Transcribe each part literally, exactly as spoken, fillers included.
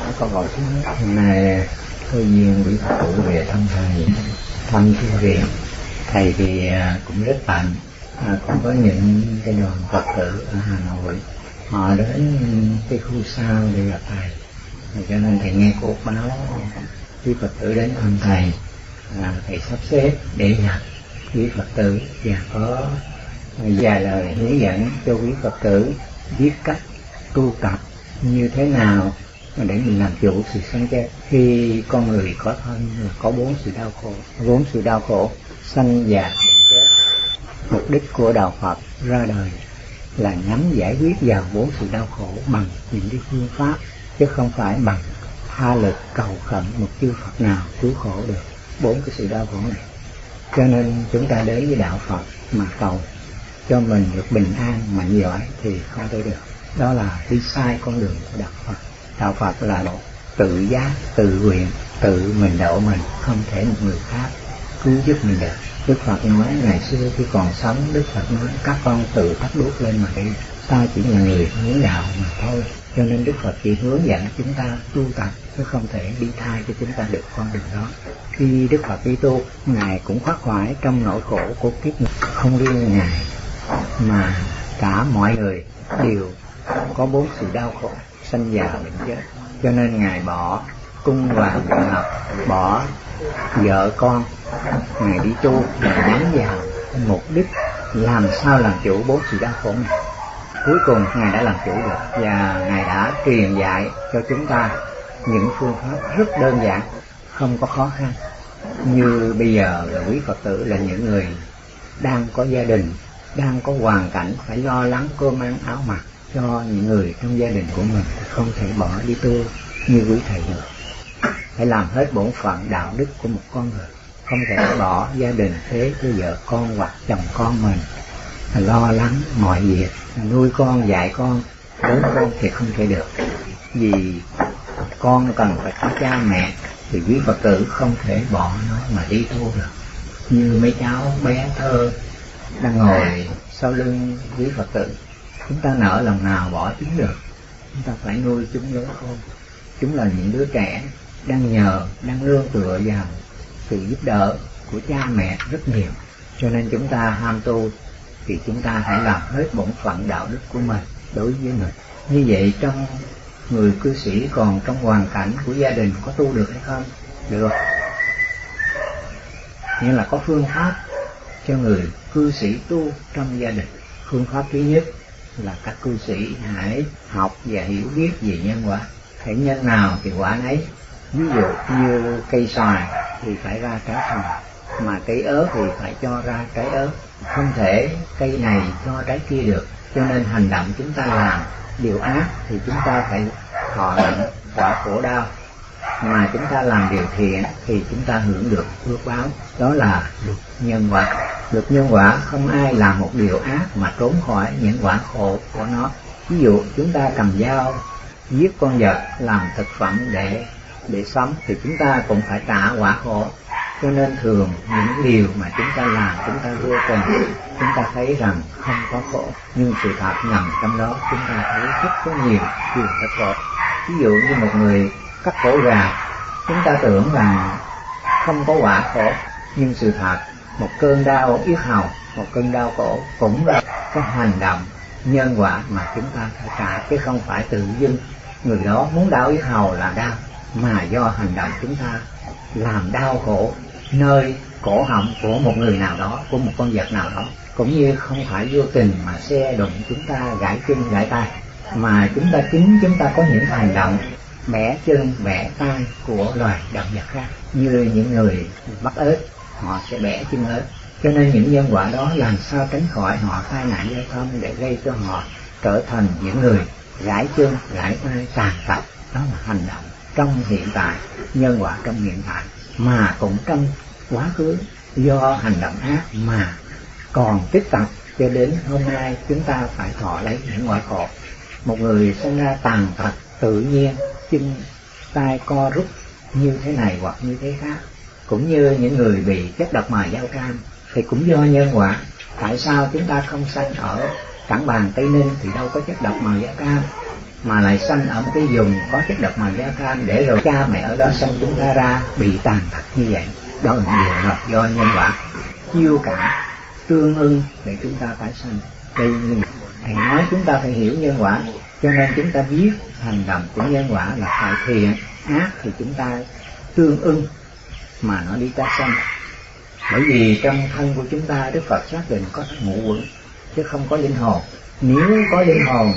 Con gọi hôm nay cơ duyên quý Phật tử về thăm thầy, thăm thư viện. Thầy thì cũng rất bận, à, cũng có những cái đoàn Phật tử ở Hà Nội họ đến cái khu sau để gặp thầy, cho nên thầy nghe cuộc báo quý Phật tử đến thăm thầy, à, thầy sắp xếp để gặp quý Phật tử và có vài lời hướng dẫn cho quý Phật tử biết cách tu tập như thế nào để mình làm chủ sự sanh chết. Khi con người có thân là có bốn sự đau khổ, bốn sự đau khổ sanh già bệnh chết. Mục đích của đạo Phật ra đời là nhằm giải quyết vào bốn sự đau khổ bằng những cái phương pháp, chứ không phải bằng tha lực cầu khẩn một chư Phật nào cứu khổ được bốn cái sự đau khổ này. Cho nên chúng ta đến với đạo Phật mà cầu cho mình được bình an mạnh giỏi thì không thể được. Đó là đi sai con đường của đạo Phật. Đạo Phật là độ tự giác, tự nguyện, tự mình độ mình, không thể một người khác cứu giúp mình được. Đức Phật nói ngày xưa khi còn sống, Đức Phật nói các con tự thắp đuốc lên mà đi, ta chỉ là người hướng đạo mà thôi. Cho nên Đức Phật chỉ hướng dẫn chúng ta tu tập, chứ không thể đi thay cho chúng ta được con đường đó. Khi Đức Phật đi tu, Ngài cũng khắc khoải trong nỗi khổ của kiếp người. Không riêng Ngài mà cả mọi người đều có bốn sự đau khổ sanh già bệnh chết. Cho nên Ngài bỏ cung hoàng quyền lực, bỏ vợ con, Ngài đi tu và nhắm vào mục đích làm sao làm chủ bốn sự đau khổ này. Cuối cùng Ngài đã làm chủ được, và Ngài đã truyền dạy cho chúng ta những phương pháp rất đơn giản, không có khó khăn. Như bây giờ là quý Phật tử là những người đang có gia đình, đang có hoàn cảnh phải lo lắng cơm ăn áo mặc cho những người trong gia đình của mình, không thể bỏ đi tu như quý thầy được. Phải làm hết bổn phận đạo đức của một con người, không thể bỏ gia đình thế cho vợ con hoặc chồng con mình, lo lắng mọi việc, nuôi con dạy con, lớn con thì không thể được. Vì con cần phải có cha mẹ thì quý Phật tử không thể bỏ nó mà đi tu được. Như mấy cháu bé thơ đang ngồi sau lưng quý Phật tử, chúng ta nỡ lòng nào bỏ chúng được. Chúng ta phải nuôi chúng lớn khôn. Chúng là những đứa trẻ đang nhờ, đang nương tựa vào sự giúp đỡ của cha mẹ rất nhiều. Cho nên chúng ta ham tu thì chúng ta hãy làm hết bổn phận đạo đức của mình đối với mình. Như vậy trong người cư sĩ còn trong hoàn cảnh của gia đình có tu được hay không? Được. Nghĩa là có phương pháp cho người cư sĩ tu trong gia đình. Phương pháp thứ nhất là các cư sĩ hãy học và hiểu biết về nhân quả. Hãy nhân nào thì quả nấy. Ví dụ như cây xoài thì phải ra trái xoài, mà cây ớt thì phải cho ra trái ớt. Không thể cây này cho trái kia được. Cho nên hành động chúng ta làm điều ác thì chúng ta phải thọ nhận quả khổ đau, mà chúng ta làm điều thiện thì chúng ta hưởng được phước báo. Đó là luật nhân quả. Luật nhân quả không ai làm một điều ác mà trốn khỏi những quả khổ của nó. Ví dụ chúng ta cầm dao giết con vật làm thực phẩm để để sống thì chúng ta cũng phải trả quả khổ. Cho nên thường những điều mà chúng ta làm chúng ta vô tình, chúng ta thấy rằng không có khổ, nhưng sự thật nằm trong đó chúng ta thấy rất có nhiều điều rất khổ. Ví dụ như một người cắt cổ gà, chúng ta tưởng rằng không có quả khổ, nhưng sự thật một cơn đau yết hầu, một cơn đau cổ cũng là cái hành động nhân quả mà chúng ta phải trả, chứ không phải tự dưng người đó muốn đau yết hầu là đau, mà do hành động chúng ta làm đau khổ nơi cổ họng của một người nào đó, của một con vật nào đó. Cũng như không phải vô tình mà xe đụng chúng ta gãy chân gãy tay, mà chúng ta chính chúng ta có những hành động bẻ chân bẻ tay của loài động vật khác. Như những người bắt ếch, họ sẽ bẻ chân ếch. Cho nên những nhân quả đó làm sao tránh khỏi họ tai nạn giao thông để gây cho họ trở thành những người gãy chân gãy tay tàn tật. Đó là hành động trong hiện tại, nhân quả trong hiện tại, mà cũng trong quá khứ do hành động ác mà còn tích tập cho đến hôm nay chúng ta phải thọ lấy những quả khổ. Một người sinh ra tàn tật tự nhiên, chân tay co rút như thế này hoặc như thế khác, cũng như những người bị chất độc mài dao cam thì cũng do nhân quả. Tại sao chúng ta không sanh ở Cảng Bàn Tây Ninh thì đâu có chất độc mài dao cam, mà lại sanh ở một cái vùng có chất độc màu da cam, để rồi cha mẹ ở đó sanh chúng ta ra bị tàn tật như vậy. Đó là điều là do nhân quả chiêu cảm tương ưng để chúng ta phải sanh. Đây thầy nói chúng ta phải hiểu nhân quả, cho nên chúng ta biết hành động của nhân quả là phải thiện ác thì chúng ta tương ưng mà nó đi ta sanh. Bởi vì trong thân của chúng ta Đức Phật xác định có ngũ quẩn chứ không có linh hồn. Nếu có linh hồn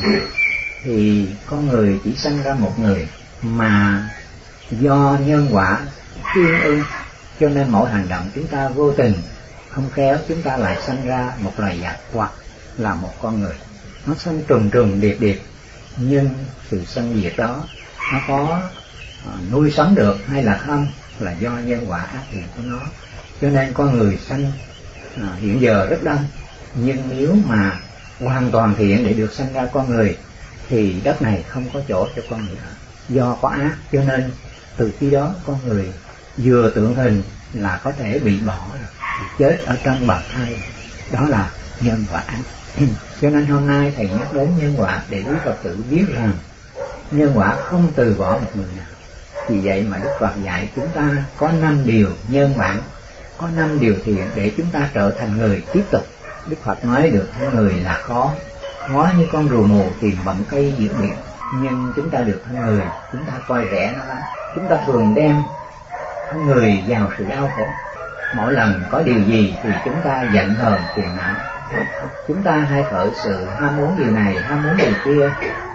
thì con người chỉ sanh ra một người, mà do nhân quả tương ưng cho nên mỗi hành động chúng ta vô tình không khéo chúng ta lại sanh ra một loài vật hoặc là một con người. Nó sanh trùng trùng điệp điệp, nhưng sự sanh diệt đó nó có uh, nuôi sống được hay là không là do nhân quả ác nghiệp của nó. Cho nên con người sanh uh, hiện giờ rất đông, nhưng nếu mà hoàn toàn thiện để được sanh ra con người thì đất này không có chỗ cho con người nữa. Do có ác cho nên từ khi đó con người vừa tượng hình là có thể bị bỏ rồi, chết ở trong bào thai. Đó là nhân quả ác. Cho nên hôm nay thầy nhắc đến nhân quả để quý Phật tử biết rằng nhân quả không từ bỏ một người nào. Vì vậy mà Đức Phật dạy chúng ta có năm điều nhân bản, có năm điều thiện để chúng ta trở thành người tiếp tục. Đức Phật nói được thân người là khó, khó như con rùa mù tìm bọng cây giữa biển. Nhưng chúng ta được thân người, chúng ta coi rẻ nó lắm. Chúng ta thường đem thân người vào sự đau khổ. Mỗi lần có điều gì thì chúng ta giận hờn phiền não. Chúng ta hay khởi sự ham muốn điều này, ham muốn điều kia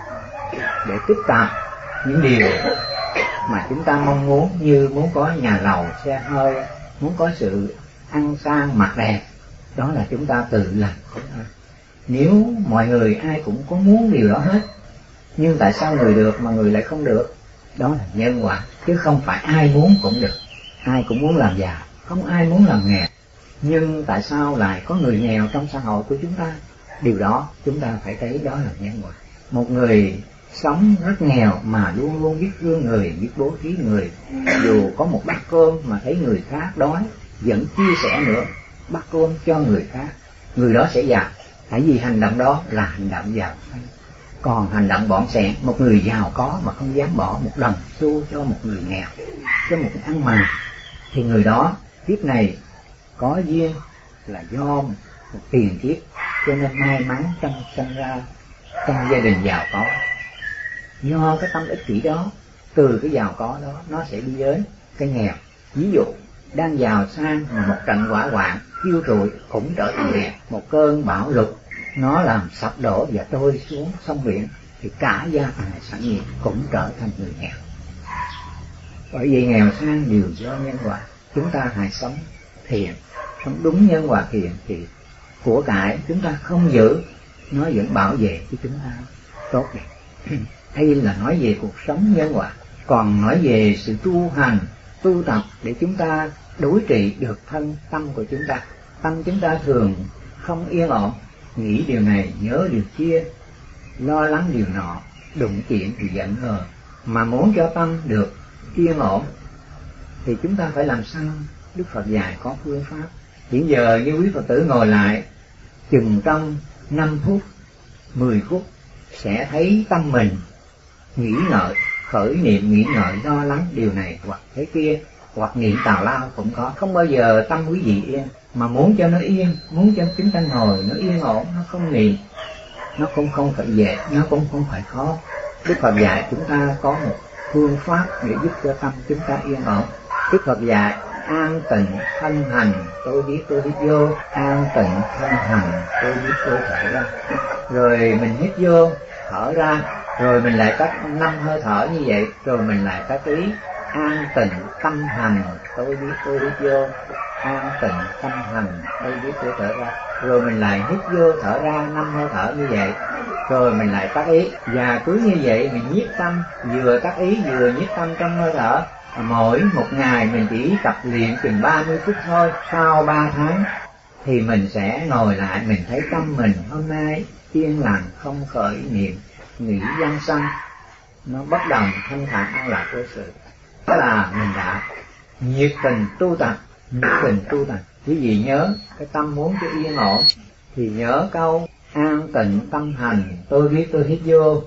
để tích tạp những điều mà chúng ta mong muốn, như muốn có nhà lầu, xe hơi, muốn có sự ăn sang mặc đẹp. Đó là chúng ta tự làm khổ thân. Nếu mọi người ai cũng có muốn điều đó hết, nhưng tại sao người được mà người lại không được? Đó là nhân quả, chứ không phải ai muốn cũng được. Ai cũng muốn làm giàu, không ai muốn làm nghèo. Nhưng tại sao lại có người nghèo trong xã hội của chúng ta? Điều đó chúng ta phải thấy đó là nhân quả. Một người sống rất nghèo mà luôn luôn biết thương người, biết bố thí người, dù có một bát cơm mà thấy người khác đói vẫn chia sẻ nữa bát cơm cho người khác, người đó sẽ giàu. Tại vì hành động đó là hành động giàu. Còn hành động bỏng sẻn, một người giàu có mà không dám bỏ một đồng xu cho một người nghèo, cho một ăn mày, thì người đó kiếp này có duyên là do một tiền kiếp, cho nên may mắn trong sinh ra trong gia đình giàu có. Do cái tâm ích kỷ đó, từ cái giàu có đó nó sẽ đi đến cái nghèo. Ví dụ đang giàu sang mà một trận hỏa hoạn thiêu rụi cũng trở thành nghèo. Một cơn bão lụt nó làm sập đổ và trôi xuống sông biển thì cả gia tài sản nghiệp cũng trở thành người nghèo. Bởi vì nghèo sang đều do nhân quả. Chúng ta hãy sống thiện, sống đúng nhân quả thiện thì của cải chúng ta không giữ, nó vẫn bảo vệ cho chúng ta tốt đẹp. Đây là nói về cuộc sống nhân quả. Còn nói về sự tu hành, tu tập để chúng ta đối trị được thân tâm của chúng ta. Tâm chúng ta thường không yên ổn, nghĩ điều này nhớ điều kia, lo lắng điều nọ, đụng chuyện thì giận hờn. Mà muốn cho tâm được yên ổn thì chúng ta phải làm sao? Đức Phật dạy có phương pháp. Hiện giờ như quý Phật tử ngồi lại chừng trong năm phút, mười phút sẽ thấy tâm mình nghĩ ngợi, khởi niệm nghĩ ngợi lo lắng điều này hoặc thế kia, hoặc niệm tào lao cũng có. Không bao giờ tâm quý vị yên, mà muốn cho nó yên, muốn cho chúng ta ngồi nó yên ổn, nó không niệm, nó cũng không phải dễ, nó cũng không phải khó. Đức Phật dạy chúng ta có một phương pháp để giúp cho tâm chúng ta yên ổn. Đức Phật dạy an tịnh thân hành, tôi biết tôi hít vô, an tịnh thân hành, tôi biết tôi thở ra. Rồi mình hít vô, thở ra, rồi mình lại tắt năm hơi thở như vậy, rồi mình lại tắt ý an tịnh tâm hành, tôi biết tôi hít vô, an tịnh tâm hành, tôi biết tôi thở ra. Rồi mình lại hít vô thở ra năm hơi thở như vậy, rồi mình lại tắt ý. Và cứ như vậy mình nhiếp tâm, vừa tắt ý vừa nhiếp tâm trong hơi thở. Mỗi một ngày mình chỉ tập luyện chừng ba mươi phút thôi. Sau ba tháng thì mình sẽ ngồi lại, mình thấy tâm mình hôm nay yên lặng, không khởi niệm nghĩ văn sanh, nó bất đồng thanh thản an lạc vô sự. Đó là mình đã nhiệt tình tu tập, nhiệt tình tu tập. Quý vị nhớ cái tâm muốn cho yên ổn thì nhớ câu an tịnh tâm hành, tôi biết tôi hít vô,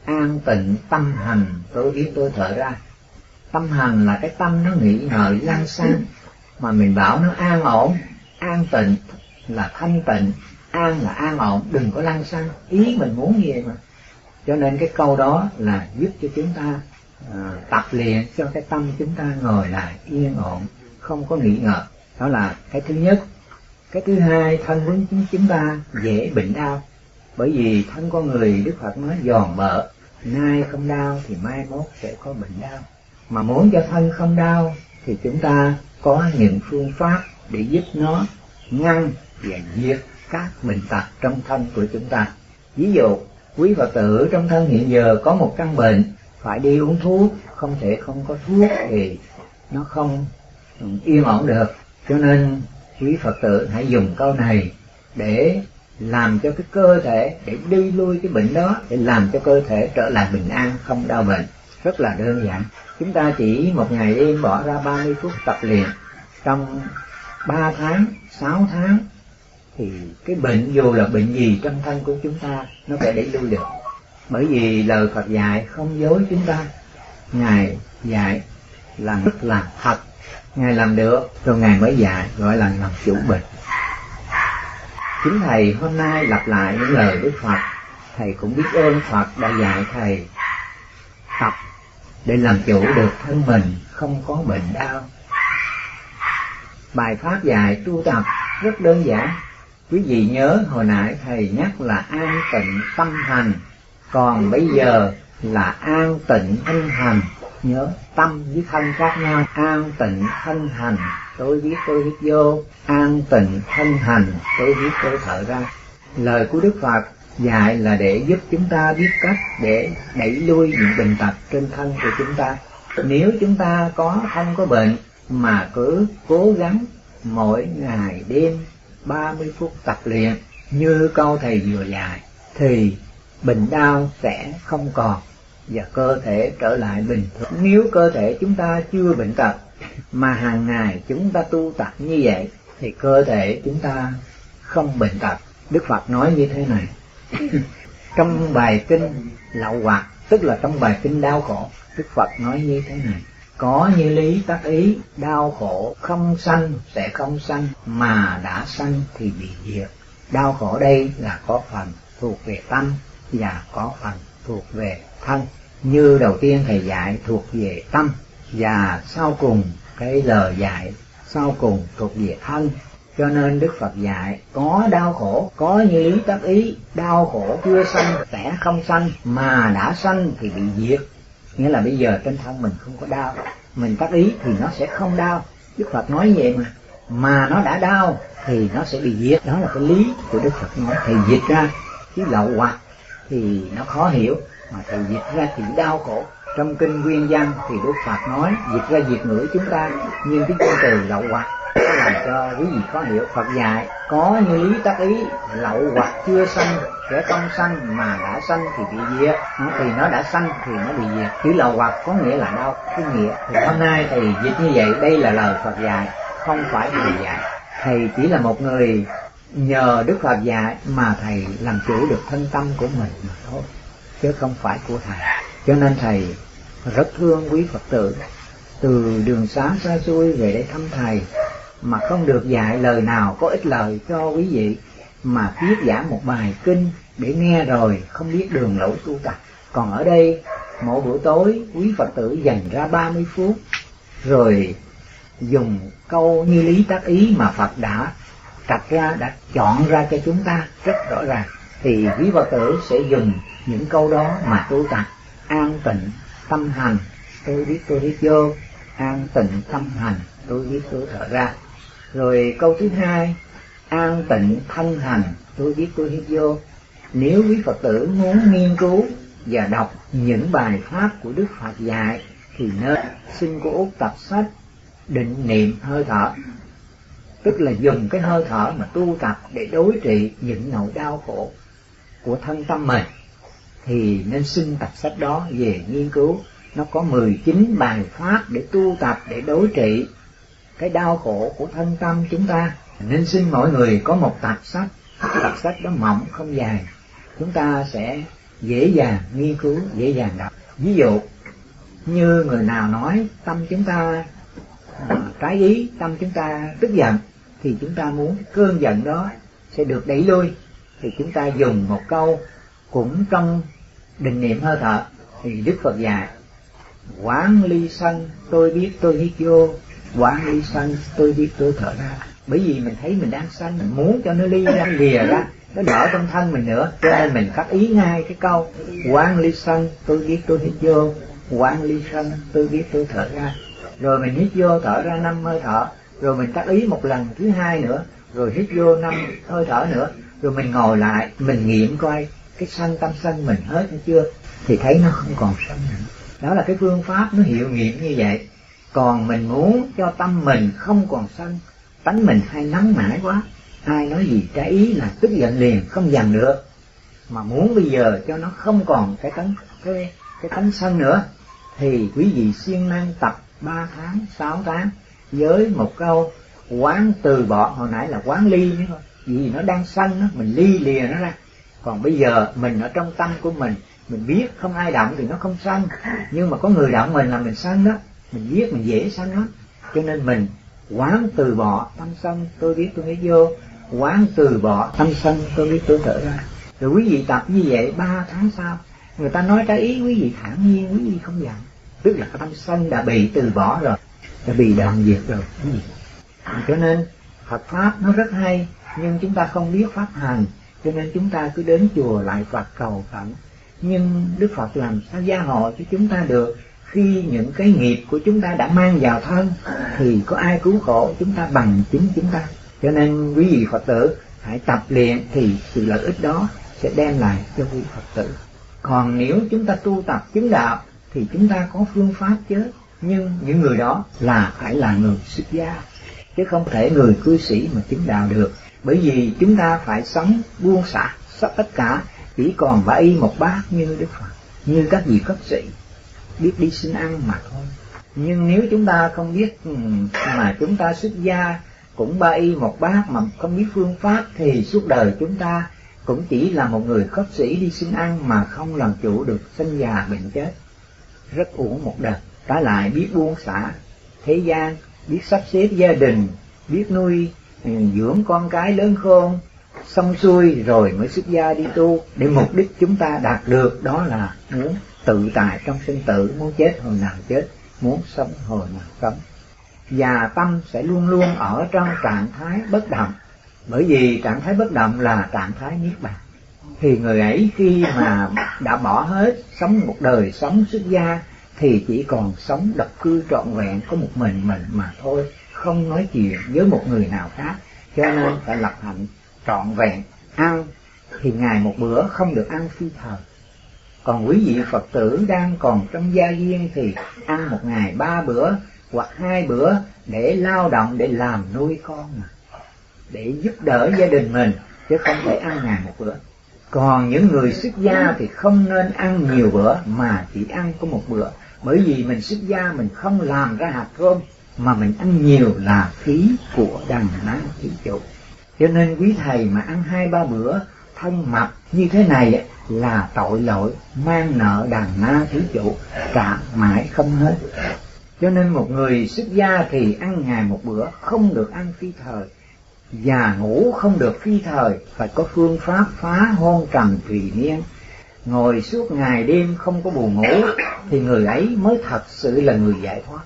an tịnh tâm hành tôi biết tôi thở ra. Tâm hành là cái tâm nó nghĩ ngợi lăng xăng, mà mình bảo nó an ổn. An tịnh là thanh tịnh, an là an ổn, đừng có lăng xăng, ý mình muốn như vậy mà. Cho nên cái câu đó là giúp cho chúng ta à, tập luyện cho cái tâm chúng ta ngồi lại yên ổn, không có nghĩ ngợi. Đó là cái thứ nhất. Cái thứ hai, thân của chúng ta dễ bệnh đau. Bởi vì thân con người Đức Phật nói giòn bợ, nay không đau thì mai mốt sẽ có bệnh đau. Mà muốn cho thân không đau thì chúng ta có những phương pháp để giúp nó ngăn và diệt các bệnh tật trong thân của chúng ta. Ví dụ, quý Phật tử trong thân hiện giờ có một căn bệnh, phải đi uống thuốc, không thể không có thuốc thì nó không yên ổn được. Cho nên quý Phật tử hãy dùng câu này để làm cho cái cơ thể, để đi lui cái bệnh đó, để làm cho cơ thể trở lại bình an, không đau bệnh. Rất là đơn giản. Chúng ta chỉ một ngày đêm bỏ ra ba mươi phút tập luyện, trong ba tháng, sáu tháng thì cái bệnh dù là bệnh gì trong thân của chúng ta nó sẽ đẩy lui được. Bởi vì lời Phật dạy không dối chúng ta. Ngài dạy là rất là thật, Ngài làm được rồi Ngài mới dạy, gọi là làm chủ bệnh. Chính Thầy hôm nay lặp lại những lời Đức Phật. Thầy cũng biết ơn Phật đã dạy Thầy tập để làm chủ được thân mình, không có bệnh đau. Bài pháp dạy tu tập rất đơn giản. Quý vị nhớ hồi nãy Thầy nhắc là an tịnh tâm hành, còn bây giờ là an tịnh thân hành. Nhớ tâm với thân khác nhau. An tịnh thân hành tôi biết tôi hít vô, an tịnh thân hành tôi biết tôi thở ra. Lời của Đức Phật dạy là để giúp chúng ta biết cách để đẩy lui những bệnh tật trên thân của chúng ta. Nếu chúng ta có không có bệnh mà cứ cố gắng mỗi ngày đêm ba mươi phút tập luyện như câu Thầy vừa dạy thì bệnh đau sẽ không còn và cơ thể trở lại bình thường. Nếu cơ thể chúng ta chưa bệnh tật mà hàng ngày chúng ta tu tập như vậy thì cơ thể chúng ta không bệnh tật. Đức Phật nói như thế này trong bài kinh Lậu Hoặc, tức là trong bài kinh đau khổ, Đức Phật nói như thế này: có như lý tác ý, đau khổ không sanh sẽ không sanh, mà đã sanh thì bị diệt. Đau khổ đây là có phần thuộc về tâm và có phần thuộc về thân. Như đầu tiên Thầy dạy thuộc về tâm, và sau cùng cái lời dạy sau cùng thuộc về thân. Cho nên Đức Phật dạy có đau khổ, có như lý tác ý, đau khổ chưa sanh sẽ không sanh, mà đã sanh thì bị diệt. Nghĩa là bây giờ trên thân mình không có đau, mình tác ý thì nó sẽ không đau. Đức Phật nói vậy mà. Mà nó đã đau thì nó sẽ bị diệt. Đó là cái lý của Đức Phật nói. Thầy dịch ra chứ Lậu Hoặc thì nó khó hiểu, mà Thầy dịch ra thì đau khổ. Trong kinh Nguyên Văn thì Đức Phật nói dịch ra diệt ngữ chúng ta, nhưng cái danh từ Lậu Hoặc nó làm cho quý vị khó hiểu. Phật dạy có như lý tác ý, lậu hoặc chưa sanh sẽ không sanh, mà đã sanh thì bị diệt. Nó thì nó đã sanh thì nó bị diệt. Chữ lậu hoặc có nghĩa là đau, cái nghĩa. Thì hôm nay Thầy dịch như vậy, đây là lời Phật dạy, không phải Thầy dạy. Thầy chỉ là một người nhờ Đức Phật dạy mà Thầy làm chủ được thân tâm của mình mà thôi, chứ không phải của Thầy. Cho nên Thầy rất thương quý Phật tử từ đường xá xa xôi về đây thăm Thầy, mà không được dạy lời nào có ích lời cho quý vị, mà viết giảng một bài kinh để nghe rồi không biết đường lối tu tập. Còn ở đây mỗi buổi tối quý Phật tử dành ra ba mươi phút rồi dùng câu như lý tác ý mà Phật đã trạch ra, đã chọn ra cho chúng ta rất rõ ràng, thì quý Phật tử sẽ dùng những câu đó mà tu tập. An tịnh tâm hành tôi biết tôi hít vô, an tịnh tâm hành tôi biết tôi thở ra. Rồi câu thứ hai, an tịnh thân hành tôi biết tôi hít vô. Nếu quý Phật tử muốn nghiên cứu và đọc những bài pháp của Đức Phật dạy thì nên xin cô Út tập sách định niệm hơi thở, tức là dùng cái hơi thở mà tu tập để đối trị những nỗi đau khổ của thân tâm mình. Thì nên xin tập sách đó về nghiên cứu. Nó có mười chín bài pháp để tu tập để đối trị cái đau khổ của thân tâm chúng ta. Nên xin mọi người có một tập sách. Tập sách đó mỏng không dài, chúng ta sẽ dễ dàng nghiên cứu, dễ dàng đọc. Ví dụ như người nào nói tâm chúng ta à, trái ý, tâm chúng ta tức giận, thì chúng ta muốn cơn giận đó sẽ được đẩy lui, thì chúng ta dùng một câu cũng trong định niệm hơi thở. Thì Đức Phật dạy: quán ly sân tôi biết tôi hít vô, quán ly sân tôi biết tôi thở ra. Bởi vì mình thấy mình đang sân, mình muốn cho nó ly ra, lìa ra, nó đỡ trong thân mình nữa, cho nên mình phát ý ngay cái câu quán ly sân tôi biết tôi hít vô, quán ly sân tôi biết tôi thở ra. Rồi mình hít vô thở ra năm hơi thở, rồi mình tác ý một lần thứ hai nữa, rồi hít vô năm hơi thở nữa, rồi mình ngồi lại mình nghiệm coi cái sân tâm sân mình hết hay chưa, thì thấy nó không còn sân nữa. Đó là cái phương pháp nó hiệu nghiệm như vậy. Còn mình muốn cho tâm mình không còn sân, tánh mình hay nóng nảy quá, ai nói gì trái ý là tức giận liền, không dằn được. Mà muốn bây giờ cho nó không còn cái tánh cái cái tánh sân nữa, thì quý vị siêng năng tập ba tháng, sáu tháng với một câu quán từ bỏ. Hồi nãy là quán ly nữa thôi, vì nó đang sân đó, mình ly lìa nó ra. Còn bây giờ mình ở trong tâm của mình, mình biết không ai động thì nó không sân, nhưng mà có người động mình là mình sân đó. Mình biết mình dễ sân lắm, cho nên mình quán từ bỏ tâm sân tôi biết tôi hít vô, quán từ bỏ tâm sân tôi biết tôi thở ra. Rồi quý vị tập như vậy ba tháng sau, người ta nói trái ý quý vị thản nhiên, quý vị không giận, tức là cái tâm sân đã bị từ bỏ rồi, đã bị đoạn diệt rồi. Cho nên Phật pháp nó rất hay, nhưng chúng ta không biết pháp hành, cho nên chúng ta cứ đến chùa lại Phật cầu khẩn. Nhưng Đức Phật làm sao gia hộ cho chúng ta được? Khi những cái nghiệp của chúng ta đã mang vào thân, thì có ai cứu khổ chúng ta bằng chính chúng ta. Cho nên quý vị Phật tử hãy tập luyện, thì sự lợi ích đó sẽ đem lại cho quý Phật tử. Còn nếu chúng ta tu tập chứng đạo thì chúng ta có phương pháp chứ, nhưng những người đó là phải là người xuất gia, chứ không thể người cư sĩ mà chứng đạo được. Bởi vì chúng ta phải sống buông xả tất cả, chỉ còn ba y một bát như Đức Phật, như các vị cấp sĩ biết đi xin ăn mà thôi. Nhưng nếu chúng ta không biết mà chúng ta xuất gia cũng ba y một bát mà không biết phương pháp, thì suốt đời chúng ta cũng chỉ là một người khất sĩ đi xin ăn mà không làm chủ được sinh già bệnh chết, rất uổng một đời. Trái lại biết buông xả thế gian, biết sắp xếp gia đình, biết nuôi dưỡng con cái lớn khôn xong xuôi rồi mới xuất gia đi tu, để mục đích chúng ta đạt được đó là muốn tự tại trong sinh tử, muốn chết hồi nào chết, muốn sống hồi nào sống. Và tâm sẽ luôn luôn ở trong trạng thái bất động, bởi vì trạng thái bất động là trạng thái niết bàn. Thì người ấy khi mà đã bỏ hết sống một đời sống xuất gia thì chỉ còn sống độc cư trọn vẹn có một mình mình mà thôi, không nói chuyện với một người nào khác. Cho nên phải lập hạnh trọn vẹn. Ăn thì ngày một bữa, không được ăn phi thời. Còn quý vị Phật tử đang còn trong gia duyên thì ăn một ngày ba bữa hoặc hai bữa để lao động, để làm nuôi con mà, để giúp đỡ gia đình mình, chứ không thể ăn ngày một bữa. Còn những người xuất gia thì không nên ăn nhiều bữa mà chỉ ăn có một bữa, bởi vì mình xuất gia mình không làm ra hạt cơm, mà mình ăn nhiều là phí của đằng na thí chủ. Cho nên quý thầy mà ăn hai ba bữa thân mập như thế này là tội lỗi mang nợ đằng na thí chủ, trả mãi không hết. Cho nên một người xuất gia thì ăn ngày một bữa, không được ăn phi thời, và ngủ không được phi thời, phải có phương pháp phá hôn trầm thùy miên. Ngồi suốt ngày đêm không có buồn ngủ thì người ấy mới thật sự là người giải thoát.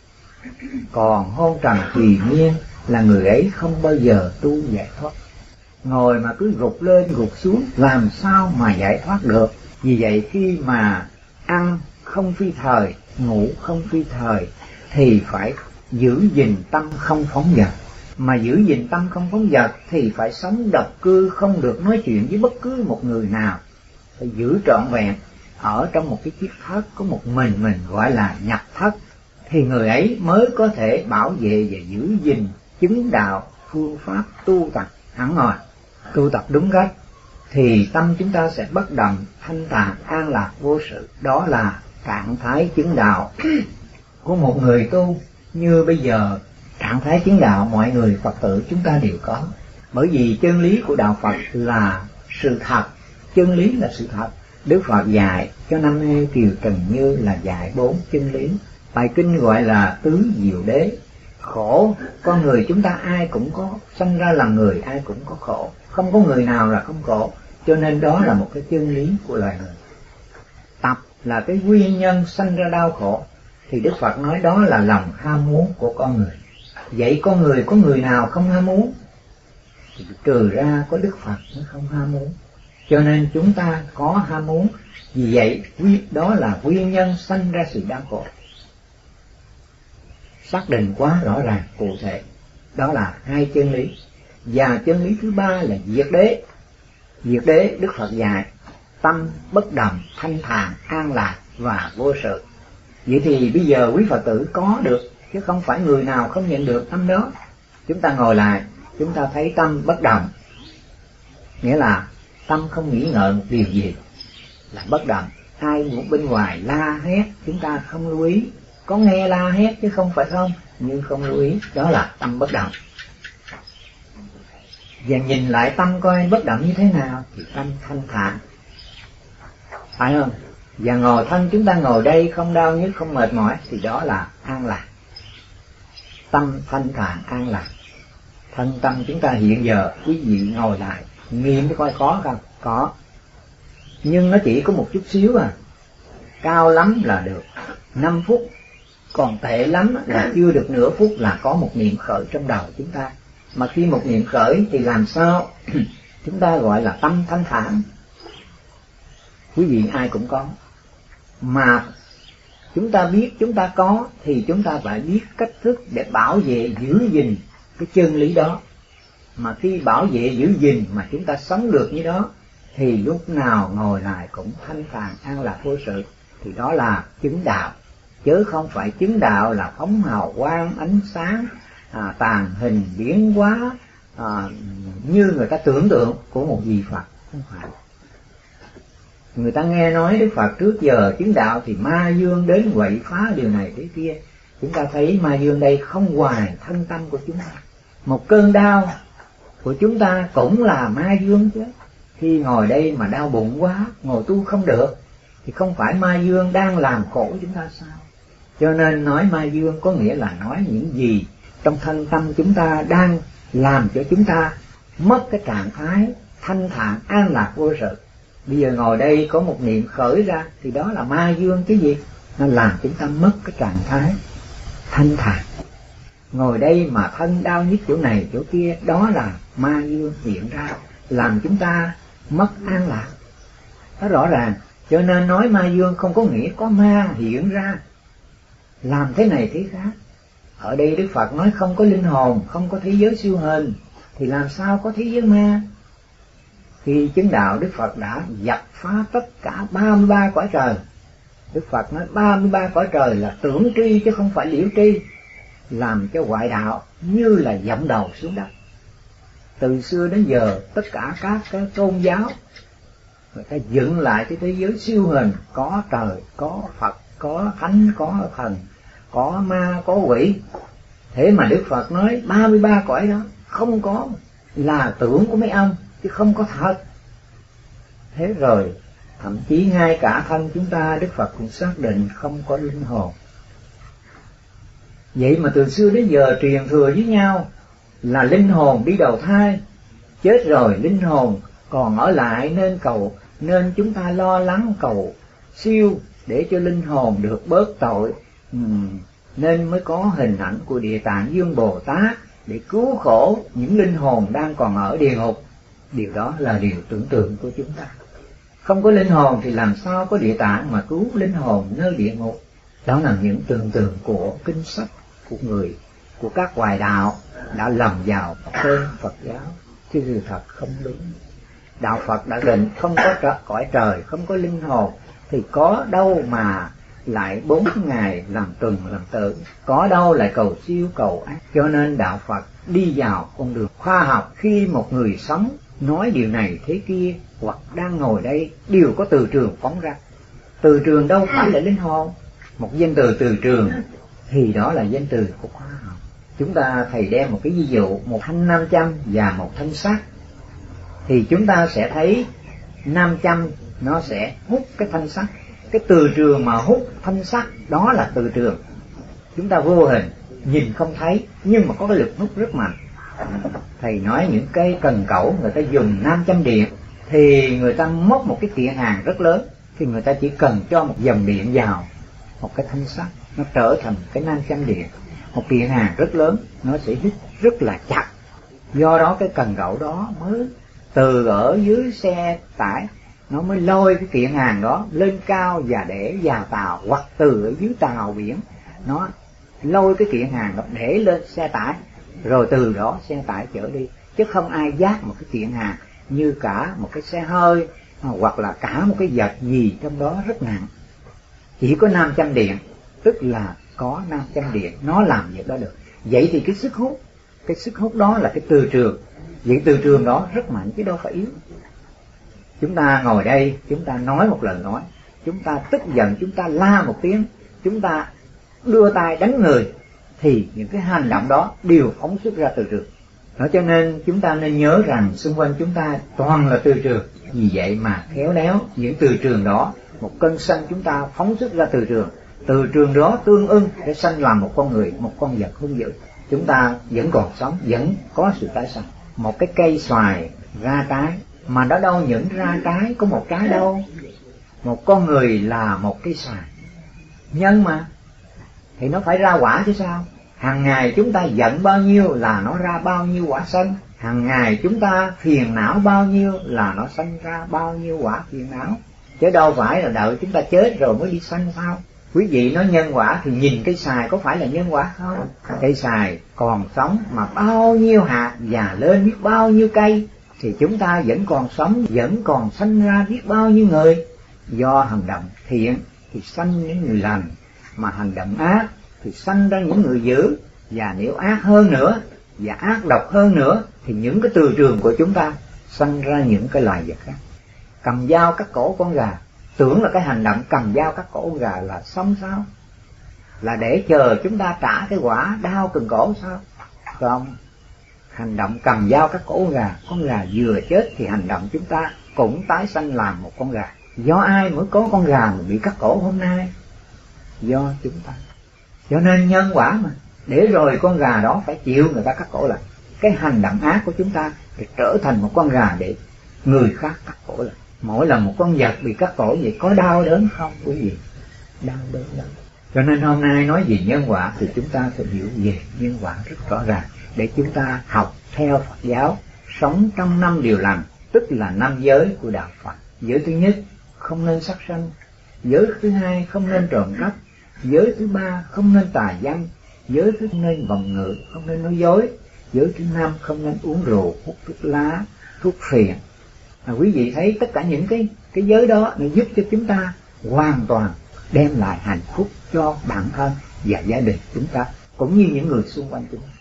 Còn hôn trầm thùy miên là người ấy không bao giờ tu giải thoát. Ngồi mà cứ gục lên gục xuống làm sao mà giải thoát được. Vì vậy khi mà ăn không phi thời, ngủ không phi thời thì phải giữ gìn tâm không phóng dật. Mà giữ gìn tâm không phóng dật thì phải sống độc cư, không được nói chuyện với bất cứ một người nào, phải giữ trọn vẹn ở trong một cái chiếc thất có một mình mình, gọi là nhập thất, thì người ấy mới có thể bảo vệ và giữ gìn chứng đạo phương pháp tu tập hẳn ngồi. Tu tập đúng cách thì tâm chúng ta sẽ bất động, thanh tạng, an lạc vô sự. Đó là trạng thái chứng đạo của một người tu. Như bây giờ trạng thái chứng đạo mọi người Phật tử chúng ta đều có, bởi vì chân lý của đạo Phật là sự thật. Chân lý là sự thật, Đức Phật dạy cho năm mươi kiều Trần Như là dạy bốn chân lý. Bài kinh gọi là tứ diệu đế. Khổ con người chúng ta ai cũng có, sanh ra làm người ai cũng có khổ, không có người nào là không khổ, cho nên đó là một cái chân lý của loài người. Tập là cái nguyên nhân sanh ra đau khổ, thì Đức Phật nói đó là lòng ham muốn của con người. Vậy con người có người nào không ham muốn? Thì trừ ra có Đức Phật mới không ham muốn. Cho nên chúng ta có ham muốn, vì vậy đó là nguyên nhân sanh ra sự đau khổ. Xác định quá rõ ràng cụ thể, đó là hai chân lý. Và chân lý thứ ba là diệt đế. Diệt đế Đức Phật dạy tâm bất động, thanh thản, an lạc và vô sự. Vậy thì bây giờ quý Phật tử có được, chứ không phải người nào không nhận được tâm đó. Chúng ta ngồi lại, chúng ta thấy tâm bất động, nghĩa là tâm không nghĩ ngợi một điều gì, là bất động. Ai muốn bên ngoài la hét chúng ta không lưu ý, có nghe la hét chứ không phải không, nhưng không lưu ý, đó là tâm bất động. Và nhìn lại tâm coi bất động như thế nào thì tâm thanh thản, phải không? Và ngồi thân chúng ta ngồi đây không đau nhức không mệt mỏi thì đó là an lạc. Tâm thanh thản an lạc. Thân tâm chúng ta hiện giờ quý vị ngồi lại nghiệm cái coi khó không? Có, nhưng nó chỉ có một chút xíu à. Cao lắm là được năm phút, còn tệ lắm là chưa được nửa phút là có một niệm khởi trong đầu chúng ta. Mà khi một niệm khởi thì làm sao chúng ta gọi là tâm thanh thản. Quý vị ai cũng có, mà chúng ta biết chúng ta có thì chúng ta phải biết cách thức để bảo vệ giữ gìn cái chân lý đó. Mà khi bảo vệ giữ gìn mà chúng ta sống được như đó thì lúc nào ngồi lại cũng thanh thản an lạc vô sự, thì đó là chứng đạo, chứ không phải chứng đạo là phóng hào quang ánh sáng, à, tàn hình biến hóa, à, như người ta tưởng tượng của một vị Phật. Không phải. Người ta nghe nói Đức Phật trước giờ chứng đạo thì ma dương đến quậy phá điều này thế kia. Chúng ta thấy ma dương đây không hoài thân tâm của chúng ta. Một cơn đau của chúng ta cũng là ma dương chứ. Khi ngồi đây mà đau bụng quá, ngồi tu không được, thì không phải ma dương đang làm khổ chúng ta sao? Cho nên nói ma dương có nghĩa là nói những gì trong thân tâm chúng ta đang làm cho chúng ta mất cái trạng thái thanh thản an lạc vô sự. Bây giờ ngồi đây có một niệm khởi ra thì đó là ma dương cái gì? Nó làm chúng ta mất cái trạng thái thanh thản. Ngồi đây mà thân đau nhức chỗ này chỗ kia, đó là ma dương hiện ra, làm chúng ta mất an lạc. Nó rõ ràng. Cho nên nói ma dương không có nghĩa có ma hiện ra làm thế này thế khác. Ở đây Đức Phật nói không có linh hồn, không có thế giới siêu hình, thì làm sao có thế giới ma? Khi chứng đạo Đức Phật đã dập phá tất cả ba mươi ba cõi trời. Đức Phật nói ba mươi ba cõi trời là tưởng tri chứ không phải liễu tri, làm cho ngoại đạo như là dậm đầu xuống đất. Từ xưa đến giờ tất cả các cái tôn giáo người ta dựng lại cái thế giới siêu hình, có trời, có Phật, có thánh, có thần, có ma, có quỷ. Thế mà Đức Phật nói ba mươi ba cõi đó không có, là tưởng của mấy ông chứ không có thật. Thế rồi thậm chí ngay cả thân chúng ta Đức Phật cũng xác định không có linh hồn. Vậy mà từ xưa đến giờ truyền thừa với nhau là linh hồn đi đầu thai, chết rồi linh hồn còn ở lại nên cầu, nên chúng ta lo lắng cầu siêu để cho linh hồn được bớt tội. uhm, Nên mới có hình ảnh của Địa Tạng Dương Bồ Tát để cứu khổ những linh hồn đang còn ở địa ngục. Điều đó là điều tưởng tượng của chúng ta. Không có linh hồn thì làm sao có Địa Tạng mà cứu linh hồn nơi địa ngục? Đó là những tưởng tượng của kinh sách, của người, của các ngoại đạo đã lầm vào tên Phật giáo, chứ sự thật không đúng. Đạo Phật đã định không có trở, cõi trời, không có linh hồn, thì có đâu mà lại bốn ngày làm tuần làm tự, có đâu lại cầu siêu cầu ác. Cho nên đạo Phật đi vào con đường khoa học. Khi một người sống nói điều này thế kia, hoặc đang ngồi đây, đều có từ trường phóng ra. Từ trường đâu phải là linh hồn. Một danh từ từ trường thì đó là danh từ của khoa học. Chúng ta thầy đem một cái ví dụ, một thanh nam châm và một thanh sắt, thì chúng ta sẽ thấy nam châm nó sẽ hút cái thanh sắc. Cái từ trường mà hút thanh sắc đó là từ trường chúng ta vô hình nhìn không thấy, nhưng mà có cái lực hút rất mạnh. Thầy nói những cái cần cẩu người ta dùng nam châm điện, thì người ta móc một cái kiện hàng rất lớn, thì người ta chỉ cần cho một dòng điện vào một cái thanh sắc, nó trở thành cái nam châm điện. Một kiện hàng rất lớn nó sẽ hít rất là chặt. Do đó cái cần cẩu đó mới từ ở dưới xe tải nó mới lôi cái kiện hàng đó lên cao và để vào tàu, hoặc từ ở dưới tàu biển nó lôi cái kiện hàng đó để lên xe tải, rồi từ đó xe tải chở đi. Chứ không ai vác một cái kiện hàng như cả một cái xe hơi hoặc là cả một cái vật gì trong đó rất nặng. Chỉ có nam châm điện, tức là có nam châm điện nó làm việc đó được. Vậy thì cái sức hút, cái sức hút đó là cái từ trường. Vậy từ trường đó rất mạnh chứ đâu phải yếu. Chúng ta ngồi đây, chúng ta nói một lời nói, chúng ta tức giận, chúng ta la một tiếng, chúng ta đưa tay đánh người, thì những cái hành động đó đều phóng xuất ra từ trường. Đó, cho nên chúng ta nên nhớ rằng xung quanh chúng ta toàn là từ trường. Vì vậy mà khéo léo những từ trường đó, một cơn sân chúng ta phóng xuất ra từ trường. Từ trường đó tương ưng để sanh làm một con người, một con vật hung dữ. Chúng ta vẫn còn sống, vẫn có sự tái sanh. Một cái cây xoài ra trái, mà nó đâu những ra trái có một trái đâu. Một con người là một cây xoài nhân mà, thì nó phải ra quả chứ sao. Hàng ngày chúng ta giận bao nhiêu là nó ra bao nhiêu quả sân. Hàng ngày chúng ta phiền não bao nhiêu là nó sanh ra bao nhiêu quả phiền não. Chứ đâu phải là đợi chúng ta chết rồi mới đi sanh sao. Quý vị nói nhân quả thì nhìn cây xoài có phải là nhân quả không? Cây xoài còn sống mà bao nhiêu hạt và lên biết bao nhiêu cây, thì chúng ta vẫn còn sống, vẫn còn sanh ra biết bao nhiêu người. Do hành động thiện thì sanh những người lành, mà hành động ác thì sanh ra những người dữ. Và nếu ác hơn nữa và ác độc hơn nữa thì những cái từ trường của chúng ta sanh ra những cái loài vật khác. Cầm dao cắt cổ con gà, tưởng là cái hành động cầm dao cắt cổ con gà là xong sao? Là để chờ chúng ta trả cái quả đau cần cổ sao? Không. Hành động cầm dao cắt cổ con gà, con gà vừa chết thì hành động chúng ta cũng tái sanh làm một con gà. Do ai mới có con gà mà bị cắt cổ hôm nay? Do chúng ta. Cho nên nhân quả mà, để rồi con gà đó phải chịu người ta cắt cổ lại. Cái hành động ác của chúng ta thì trở thành một con gà để người khác cắt cổ lại. Mỗi lần một con vật bị cắt cổ vậy có đau đớn không quý vị? Đau đớn lắm. Cho nên hôm nay nói về nhân quả thì chúng ta phải hiểu về nhân quả rất rõ ràng, để chúng ta học theo Phật giáo, sống trong năm điều lành, tức là năm giới của đạo Phật. Giới thứ nhất, không nên sát sanh. Giới thứ hai, không nên trộm cắp. Giới thứ ba, không nên tà dâm. Giới thứ không nên vọng ngữ, không nên nói dối. Giới thứ năm, không nên uống rượu, hút thuốc lá, thuốc phiện. À, quý vị thấy tất cả những cái cái giới đó nó giúp cho chúng ta hoàn toàn đem lại hạnh phúc cho bản thân và gia đình chúng ta, cũng như những người xung quanh chúng ta.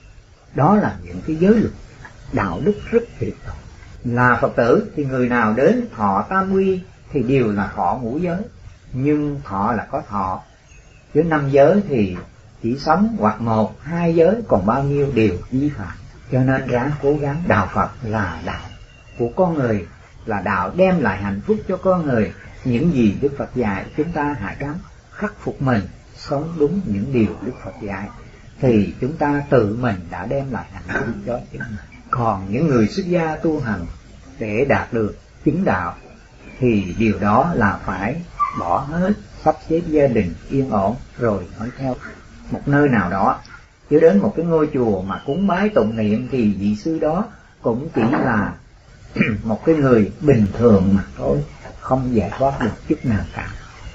Đó là những cái giới luật đạo đức rất tuyệt vời. Là Phật tử thì người nào đến thọ tam quy thì đều là thọ ngũ giới, nhưng thọ là có thọ, chứ năm giới thì chỉ sống hoặc một hai giới, còn bao nhiêu đều vi phạm. Cho nên ráng cố gắng. Đạo Phật là đạo của con người, là đạo đem lại hạnh phúc cho con người. Những gì Đức Phật dạy chúng ta hãy gắng khắc phục mình, sống đúng những điều Đức Phật dạy, thì chúng ta tự mình đã đem lại hạnh phúc cho chúng mình. Còn những người xuất gia tu hành để đạt được chứng đạo thì điều đó là phải bỏ hết, sắp xếp gia đình yên ổn rồi mới theo một nơi nào đó. Chứ đến một cái ngôi chùa mà cúng bái tụng niệm thì vị sư đó cũng chỉ là một cái người bình thường mà thôi, không giải thoát được chút nào cả.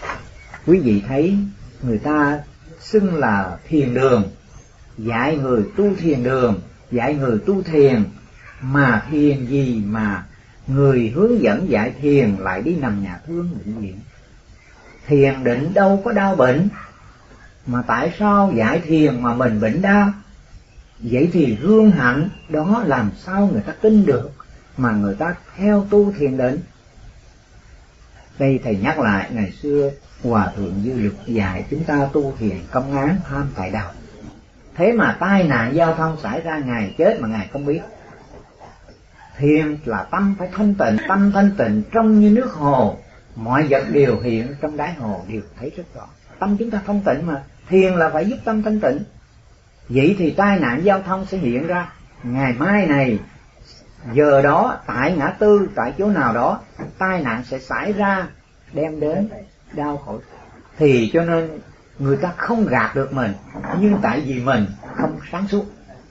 Quý vị thấy người ta xưng là thiền đường, dạy người tu thiền đường, dạy người tu thiền, mà thiền gì mà người hướng dẫn dạy thiền lại đi nằm nhà thương bệnh viện. Thiền định đâu có đau bệnh, mà tại sao dạy thiền mà mình bệnh đau? Vậy thì gương hạnh đó làm sao người ta tin được mà người ta theo tu thiền định? Đây thầy nhắc lại, ngày xưa Hòa Thượng Dư Lực dạy chúng ta tu thiền công án tham tại đạo. Thế mà tai nạn giao thông xảy ra, Ngài chết mà Ngài không biết. Thiền là tâm phải thanh tịnh, tâm thanh tịnh trong như nước hồ, mọi vật đều hiện trong đáy hồ đều thấy rất rõ. Tâm chúng ta thanh tịnh mà, thiền là phải giúp tâm thanh tịnh. Vậy thì tai nạn giao thông sẽ hiện ra. Ngày mai này, giờ đó, tại ngã tư, tại chỗ nào đó, tai nạn sẽ xảy ra, đem đến đau khổ. Thì cho nên người ta không gạt được mình, nhưng tại vì mình không sáng suốt.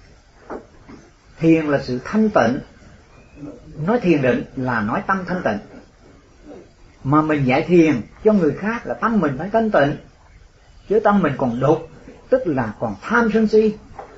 Thiền là sự thanh tịnh. Nói thiền định là nói tâm thanh tịnh. Mà mình dạy thiền cho người khác là tâm mình phải thanh tịnh. Chứ tâm mình còn đục, tức là còn tham sân si,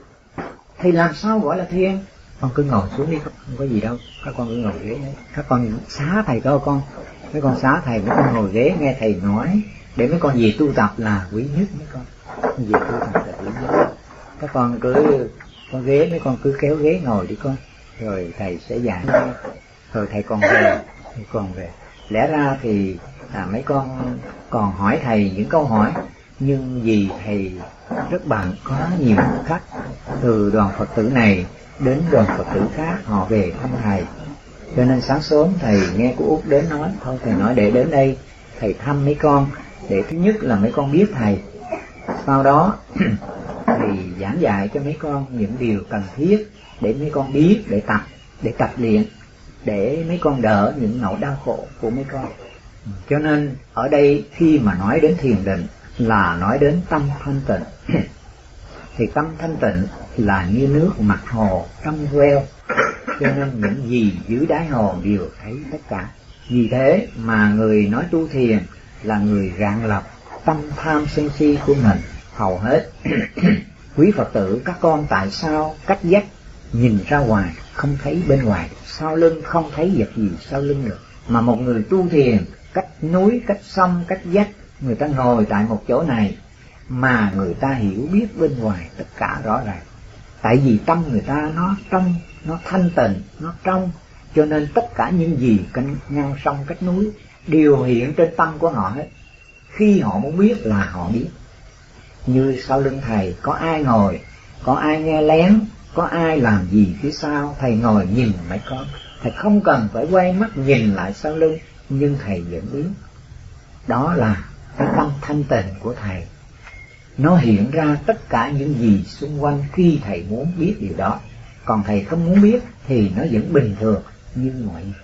thì làm sao gọi là thiền? Con cứ ngồi xuống đi, không có gì đâu. Các con cứ ngồi ghế đấy. Các con xá thầy có con. Mấy con xá thầy, mấy con ngồi ghế nghe thầy nói. Để mấy con về tu tập là quý nhất mấy con. Về tu tập là quý nhất. Các con cứ con ghế, mấy con cứ kéo ghế ngồi đi con. Rồi thầy sẽ dạy. Rồi thầy còn về, thầy còn về. Lẽ ra thì à, mấy con còn hỏi thầy những câu hỏi, nhưng vì thầy rất bận, có nhiều khách từ đoàn Phật tử này đến đoàn Phật tử khác, họ về thăm thầy. Cho nên sáng sớm thầy nghe cô Út đến nói, thôi thầy nói để đến đây thầy thăm mấy con, để thứ nhất là mấy con biết thầy, sau đó thì giảng dạy cho mấy con những điều cần thiết để mấy con biết, để tập, để tập luyện, để mấy con đỡ những nỗi đau khổ của mấy con. Cho nên ở đây khi mà nói đến thiền định là nói đến tâm thanh tịnh. Thì tâm thanh tịnh là như nước mặt hồ trong veo, cho nên những gì dưới đáy hồ đều thấy tất cả. Vì thế mà người nói tu thiền là người rạng lập tâm tham sân si của mình hầu hết. Quý Phật tử các con tại sao cách vách nhìn ra ngoài không thấy bên ngoài, sau lưng không thấy vật gì sau lưng được, mà một người tu thiền cách núi, cách sông, cách vách, người ta ngồi tại một chỗ này mà người ta hiểu biết bên ngoài tất cả rõ ràng. Tại vì tâm người ta nó trong, nó thanh tịnh, nó trong, cho nên tất cả những gì cạnh ngăn sông cách núi đều hiện trên tâm của họ hết. Khi họ muốn biết là họ biết. Như sau lưng thầy có ai ngồi, có ai nghe lén, có ai làm gì phía sau, thầy ngồi nhìn mấy con, thầy không cần phải quay mắt nhìn lại sau lưng, nhưng thầy vẫn biết. Đó là cái tâm thanh tịnh của thầy, nó hiện ra tất cả những gì xung quanh khi thầy muốn biết điều đó. Còn thầy không muốn biết thì nó vẫn bình thường như mọi người.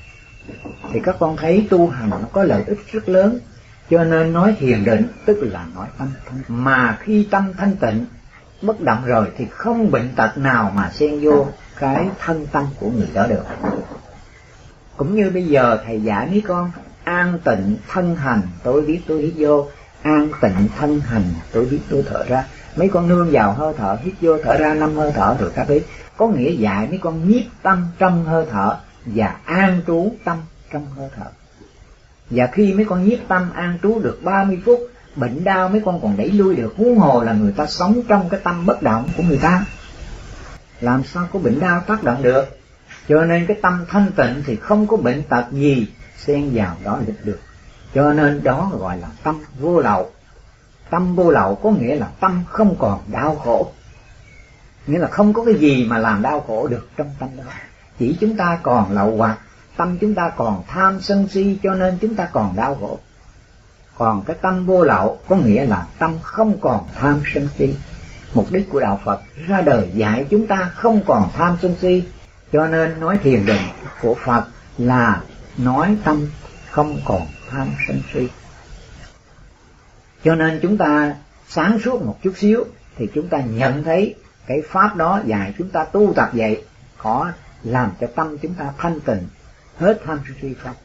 Thì các con thấy tu hành nó có lợi ích rất lớn. Cho nên nói thiền định tức là nói tâm thanh. Mà khi tâm thanh tịnh bất động rồi thì không bệnh tật nào mà xen vô cái thân tâm của người đó được. Cũng như bây giờ thầy dạy mấy con an tịnh thân hành, tôi biết tôi hít vô, an tịnh thân hành, tôi biết tôi thở ra. Mấy con nương vào hơi thở, hít vô thở ra năm hơi thở rồi các biết. Có nghĩa dạy mấy con nhiếp tâm trong hơi thở và an trú tâm trong hơi thở. Và khi mấy con nhiếp tâm an trú được ba mươi phút, bệnh đau mấy con còn đẩy lui được, huống hồ là người ta sống trong cái tâm bất động của người ta, làm sao có bệnh đau tác động được. Cho nên cái tâm thanh tịnh thì không có bệnh tật gì xen vào đó được. Cho nên đó gọi là tâm vô lậu. Tâm vô lậu có nghĩa là tâm không còn đau khổ, nghĩa là không có cái gì mà làm đau khổ được trong tâm đó. Chỉ chúng ta còn lậu hoặc, tâm chúng ta còn tham sân si, cho nên chúng ta còn đau khổ. Còn cái tâm vô lậu có nghĩa là tâm không còn tham sân si. Mục đích của đạo Phật ra đời dạy chúng ta không còn tham sân si. Cho nên nói thiền định của Phật là nói tâm không còn tham sân si. Cho nên chúng ta sáng suốt một chút xíu thì chúng ta nhận thấy cái pháp đó dạy chúng ta tu tập vậy có làm cho tâm chúng ta thanh tịnh hết tham sân si không.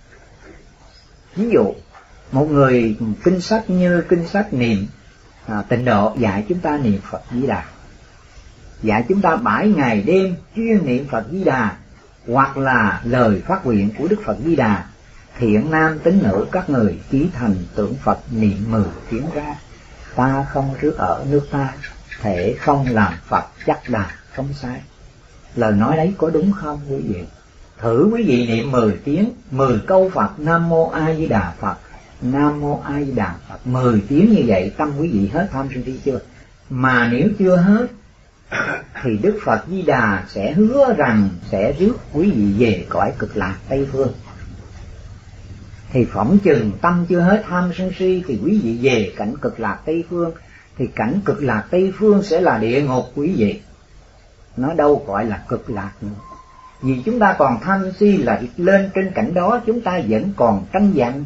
Ví dụ một người kinh sách như kinh sách niệm à, tịnh độ dạy chúng ta niệm Phật Di Đà, dạy chúng ta bảy ngày đêm chuyên niệm Phật Di Đà, hoặc là lời phát nguyện của Đức Phật Di Đà: thiện nam tín nữ các người chí thành tưởng Phật niệm mười tiếng ra, ta không rước ở nước ta, thể không làm Phật chắc đà không sai. Lời nói đấy có đúng không quý vị? Thử quý vị niệm mười tiếng, mười câu Phật Nam Mô A Di Đà Phật, Nam Mô A Di Đà Phật, mười tiếng như vậy tâm quý vị hết tham sân si chưa? Mà nếu chưa hết, thì Đức Phật Di Đà sẽ hứa rằng sẽ rước quý vị về cõi cực lạc Tây Phương. Thì phỏng chừng tâm chưa hết tham sân si thì quý vị về cảnh cực lạc Tây Phương, thì cảnh cực lạc Tây Phương sẽ là địa ngục quý vị, nó đâu gọi là cực lạc nữa. Vì chúng ta còn tham si là lên trên cảnh đó chúng ta vẫn còn tranh giành.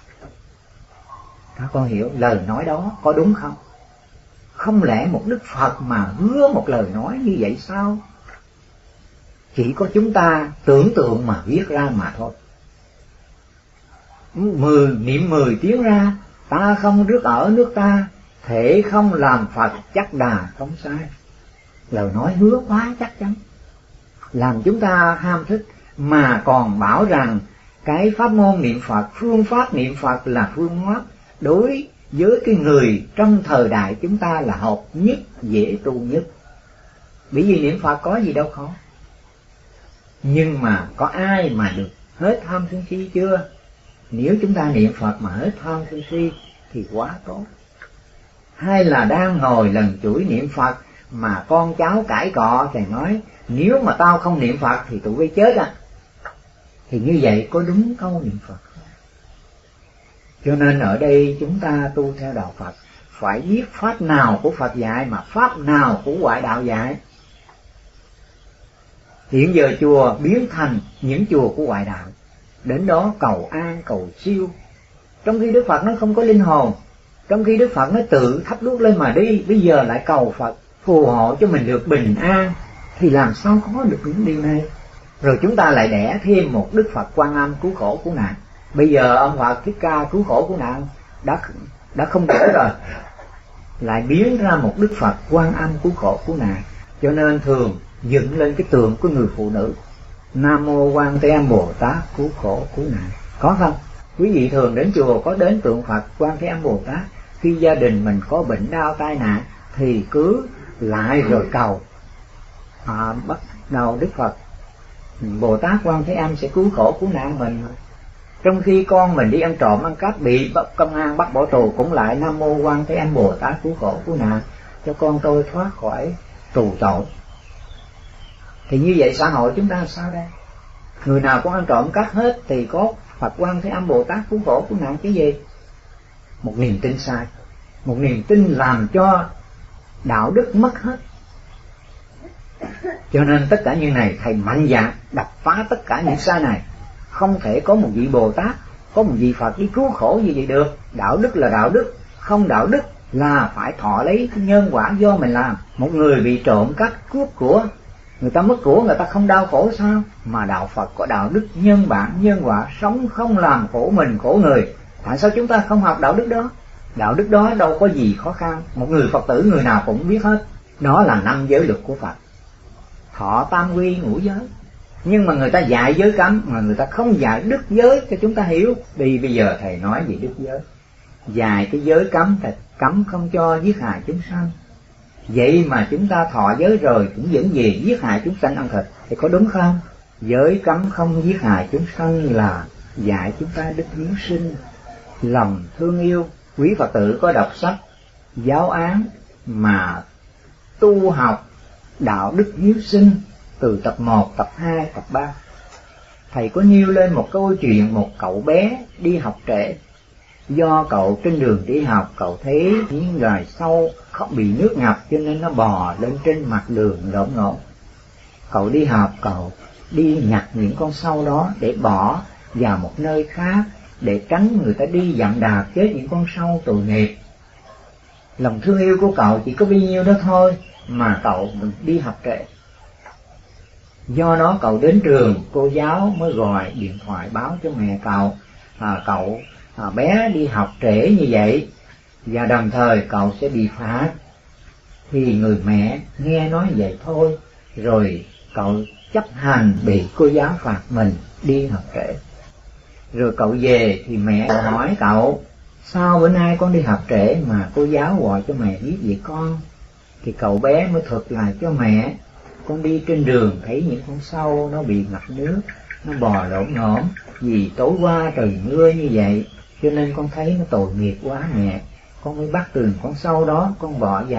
Các con hiểu lời nói đó có đúng không? Không lẽ một Đức Phật mà hứa một lời nói như vậy sao? Chỉ có chúng ta tưởng tượng mà viết ra mà thôi. Mười niệm mười tiếng ra, ta không rước ở nước ta, thể không làm Phật chắc đà không sai. Lời nói hứa quá chắc chắn, làm chúng ta ham thích, mà còn bảo rằng cái pháp môn niệm Phật, phương pháp niệm Phật là phương pháp đối với cái người trong thời đại chúng ta là hợp nhất, dễ tu nhất. Bởi vì niệm Phật có gì đâu khó. Nhưng mà có ai mà được hết tham sân si chưa? Nếu chúng ta niệm Phật mà hết tham sân si thì quá tốt. Hay là đang ngồi lần chuỗi niệm Phật mà con cháu cãi cọ thì nói nếu mà tao không niệm Phật thì tụi bay chết à. Thì như vậy có đúng câu niệm Phật không? Cho nên ở đây chúng ta tu theo đạo Phật phải biết pháp nào của Phật dạy mà pháp nào của ngoại đạo dạy. Hiện giờ chùa biến thành những chùa của ngoại đạo, đến đó cầu an cầu siêu, trong khi Đức Phật nó không có linh hồn, trong khi Đức Phật nó tự thắp đuốc lên mà đi. Bây giờ lại cầu Phật phù hộ cho mình được bình an, thì làm sao có được những điều này? Rồi chúng ta lại đẻ thêm một Đức Phật Quan Âm cứu khổ cứu nạn. Bây giờ ông Phật Thích Ca cứu khổ cứu nạn đã đã không đủ rồi, lại biến ra một Đức Phật Quan Âm cứu khổ cứu nạn. Cho nên thường dựng lên cái tượng của người phụ nữ, Nam Mô Quan Thế Âm Bồ Tát cứu khổ cứu nạn. Có không? Quý vị thường đến chùa có đến tượng Phật Quan Thế Âm Bồ Tát. Khi gia đình mình có bệnh đau tai nạn thì cứ lại rồi cầu à, bắt đầu Đức Phật Bồ Tát Quan Thế Âm sẽ cứu khổ cứu nạn mình. Trong khi con mình đi ăn trộm ăn cắp bị công an bắt bỏ tù cũng lại Nam Mô Quan Thế Âm Bồ Tát cứu khổ cứu nạn cho con tôi thoát khỏi tù tội. Thì như vậy xã hội chúng ta sao đây? Người nào cũng ăn trộm cắp hết thì có Phật Quan Thế Âm Bồ Tát cứu khổ cứu nạn cái gì? Một niềm tin sai, một niềm tin làm cho đạo đức mất hết. Cho nên tất cả những này thầy mạnh dạn đập phá tất cả những sai này. Không thể có một vị Bồ Tát, có một vị Phật đi cứu khổ như vậy được. Đạo đức là đạo đức, không đạo đức là phải thọ lấy nhân quả do mình làm. Một người bị trộm cắp cướp của, người ta mất của người ta không đau khổ sao? Mà đạo Phật có đạo đức nhân bản nhân quả, sống không làm khổ mình khổ người. Tại sao chúng ta không học đạo đức đó? Đạo đức đó đâu có gì khó khăn, một người Phật tử người nào cũng biết hết. Đó là năm giới luật của Phật, thọ tam quy ngũ giới. Nhưng mà người ta dạy giới cấm, mà người ta không dạy đức giới cho chúng ta hiểu. Vì bây giờ thầy nói về đức giới, dạy cái giới cấm, thầy cấm không cho giết hại chúng sanh. Vậy mà chúng ta thọ giới rồi cũng vẫn về giết hại chúng sanh ăn thịt, thì có đúng không? Giới cấm không giết hại chúng sanh là dạy chúng ta đức hiếu sinh, lòng thương yêu. Quý Phật tử có đọc sách giáo án mà tu học đạo đức hiếu sinh từ tập một, tập hai, tập ba. Thầy có nêu lên một câu chuyện một cậu bé đi học trễ. Do cậu trên đường đi học, cậu thấy những loài sâu không bị nước ngập cho nên nó bò lên trên mặt đường lộn ngộn. Cậu đi học, cậu đi nhặt những con sâu đó để bỏ vào một nơi khác, để tránh người ta đi dặm đạp chết những con sâu tội nghiệp. Lòng thương yêu của cậu chỉ có bấy nhiêu đó thôi mà cậu đi học trễ. Do đó cậu đến trường, cô giáo mới gọi điện thoại báo cho mẹ cậu à, cậu à, bé đi học trễ như vậy, và đồng thời cậu sẽ bị phạt. Thì người mẹ nghe nói vậy thôi, rồi cậu chấp hành bị cô giáo phạt mình đi học trễ. Rồi cậu về thì mẹ hỏi cậu, sao bữa nay con đi học trễ mà cô giáo gọi cho mẹ biết vậy con? Thì cậu bé mới thuật lại cho mẹ, con đi trên đường thấy những con sâu nó bị ngập nước, nó bò lổn nhổm, vì tối qua trời mưa như vậy cho nên con thấy nó tội nghiệp quá mẹ, con mới bắt từng con sâu đó, con bỏ vào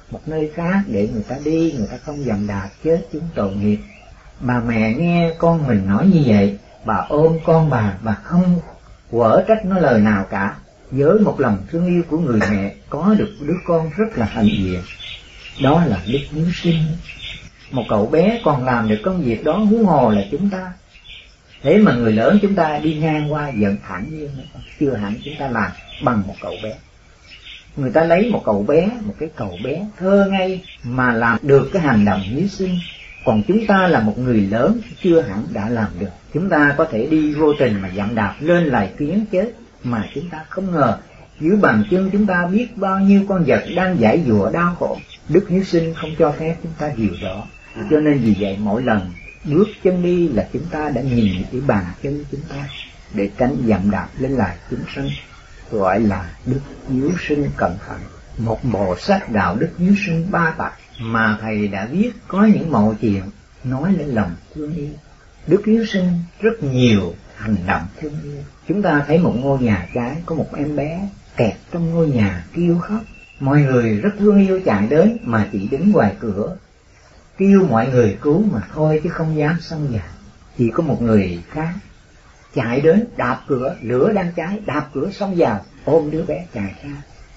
một nơi khác để người ta đi, người ta không dầm đạp chết chúng tội nghiệp. Bà mẹ nghe con mình nói như vậy, bà ôm con bà, bà không quở trách nó lời nào cả. Với một lòng thương yêu của người mẹ có được đứa con rất là hạnh diện. Đó là đức hiếu sinh. Một cậu bé còn làm được công việc đó, huống hồ là chúng ta. Thế mà người lớn chúng ta đi ngang qua giận thản nhiên, chưa hẳn chúng ta làm bằng một cậu bé. Người ta lấy một cậu bé, một cái cậu bé thơ ngây mà làm được cái hành động hiếu sinh. Còn chúng ta là một người lớn chưa hẳn đã làm được. Chúng ta có thể đi vô tình mà dậm đạp lên lại kiến chết, mà chúng ta không ngờ dưới bàn chân chúng ta biết bao nhiêu con vật đang giãy giụa đau khổ. Đức hiếu sinh không cho phép chúng ta điều đó. Cho nên vì vậy mỗi lần bước chân đi là chúng ta đã nhìn cái bàn chân chúng ta để tránh dậm đạp lên lại chúng sanh, gọi là đức hiếu sinh cẩn thận. Một bộ sách đạo đức hiếu sinh ba tập mà thầy đã viết có những mẩu chuyện nói lên lòng thương yêu. Đức hiếu sinh rất nhiều hành động thương yêu. Chúng ta thấy một ngôi nhà cháy, có một em bé kẹt trong ngôi nhà kêu khóc. Mọi người rất thương yêu chạy đến mà chỉ đứng ngoài cửa kêu mọi người cứu mà thôi, chứ không dám xông vào. Chỉ có một người khác chạy đến đạp cửa, lửa đang cháy, đạp cửa xông vào ôm đứa bé chạy ra.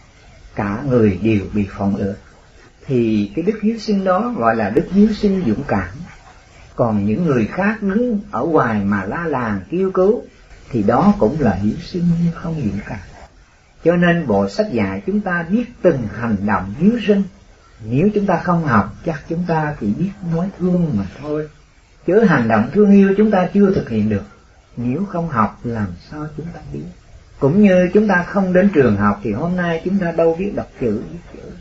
Cả người đều bị phỏng lửa. Thì cái đức hiếu sinh đó gọi là đức hiếu sinh dũng cảm. Còn những người khác đứng ở ngoài mà la làng kêu cứu thì đó cũng là hiếu sinh nhưng không dũng cảm. Cho nên bộ sách dạy chúng ta biết từng hành động hiếu sinh. Nếu chúng ta không học chắc chúng ta chỉ biết nói thương mà thôi, chứ hành động thương yêu chúng ta chưa thực hiện được. Nếu không học làm sao chúng ta biết. Cũng như chúng ta không đến trường học thì hôm nay chúng ta đâu biết đọc chữ, viết chữ.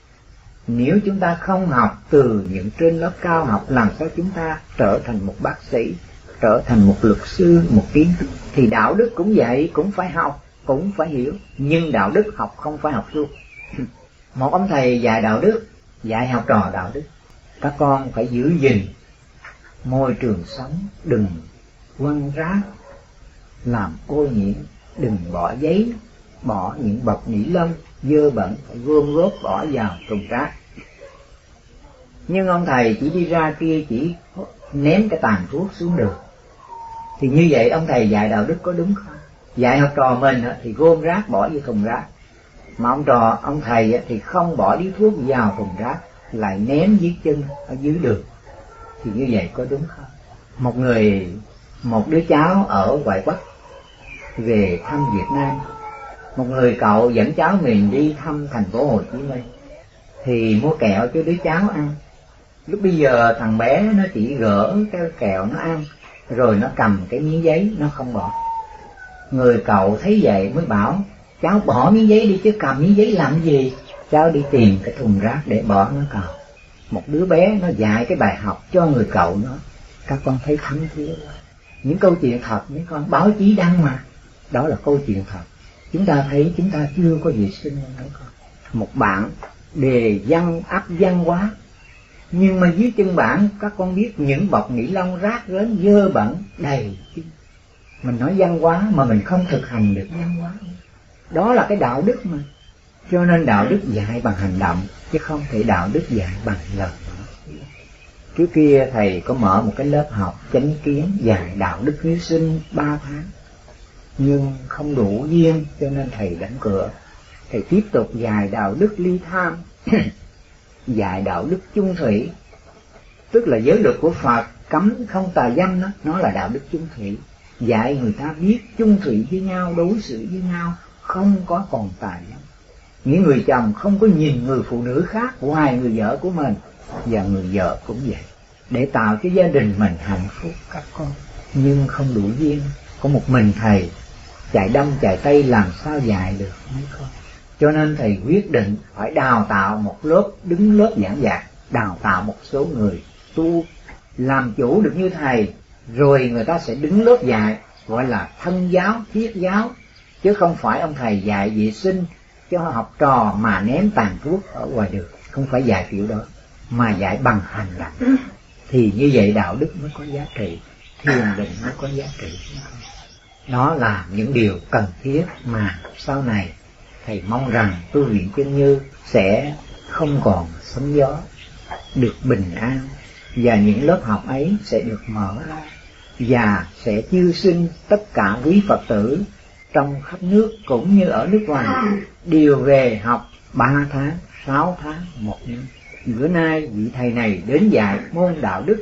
Nếu chúng ta không học từ những trên lớp cao học, làm sao chúng ta trở thành một bác sĩ, trở thành một luật sư, một kiến thức. Thì đạo đức cũng vậy, cũng phải học, cũng phải hiểu. Nhưng đạo đức học không phải học suốt. Một ông thầy dạy đạo đức, dạy học trò đạo đức. Các con phải giữ gìn môi trường sống, đừng quăng rác làm ô nhiễm, đừng bỏ giấy, bỏ những bọc ni lông dơ bẩn, phải gom góp bỏ vào thùng rác. Nhưng ông thầy chỉ đi ra kia chỉ ném cái tàn thuốc xuống đường. Thì như vậy ông thầy dạy đạo đức có đúng không? Dạy học trò mình thì gom rác bỏ vô thùng rác, mà ông trò ông thầy thì không bỏ điếu thuốc vào thùng rác, lại ném dưới chân ở dưới đường. Thì như vậy có đúng không? Một người, một đứa cháu ở ngoại Bắc về thăm Việt Nam, một người cậu dẫn cháu mình đi thăm thành phố Hồ Chí Minh, thì mua kẹo cho đứa cháu ăn. Lúc bây giờ thằng bé nó chỉ gỡ cái kẹo nó ăn, rồi nó cầm cái miếng giấy nó không bỏ. Người cậu thấy vậy mới bảo cháu bỏ miếng giấy đi chứ cầm miếng giấy làm gì. Cháu đi tìm cái thùng rác để bỏ nó cậu. Một đứa bé nó dạy cái bài học cho người cậu nó. Các con thấy thấm thía. Những câu chuyện thật mấy con, báo chí đăng mà. Đó là câu chuyện thật. Chúng ta thấy chúng ta chưa có vệ sinh mấy con. Một bản đề văn áp văn hóa, nhưng mà dưới chân bản các con biết những bọc ni lông rác rến dơ bẩn đầy. Mình nói văn hóa mà mình không thực hành được văn hóa. Đó là cái đạo đức mà. Cho nên đạo đức dạy bằng hành động, chứ không thể đạo đức dạy bằng lời nói. Trước kia thầy có mở một cái lớp học chánh kiến dạy đạo đức hiếu sinh ba tháng, nhưng không đủ duyên cho nên thầy đóng cửa. Thầy tiếp tục dạy đạo đức ly tham, dạy đạo đức chung thủy, tức là giới luật của Phật cấm không tà dâm, đó nó là đạo đức chung thủy. Dạy người ta biết chung thủy với nhau, đối xử với nhau, không có còn tà dâm. Những người chồng không có nhìn người phụ nữ khác ngoài người vợ của mình, và người vợ cũng vậy, để tạo cho gia đình mình hạnh phúc các con. Nhưng không đủ duyên, có một mình thầy chạy đông chạy tây làm sao dạy được mấy con. Cho nên thầy quyết định phải đào tạo một lớp, đứng lớp giảng dạy, đào tạo một số người tu làm chủ được như thầy, rồi người ta sẽ đứng lớp dạy, gọi là thân giáo, thiết giáo, chứ không phải ông thầy dạy vệ sinh cho học trò mà ném tàn thuốc ở ngoài đường. Không phải dạy kiểu đó, mà dạy bằng hành động. Thì như vậy đạo đức mới có giá trị, thiền định mới có giá trị. Đó là những điều cần thiết mà sau này thầy mong rằng tu viện Chân Như sẽ không còn sóng gió, được bình an, và những lớp học ấy sẽ được mở ra và sẽ chiêu sinh tất cả quý Phật tử trong khắp nước cũng như ở nước ngoài đều về học ba tháng, sáu tháng, một năm. Bữa nay vị thầy này đến dạy môn đạo đức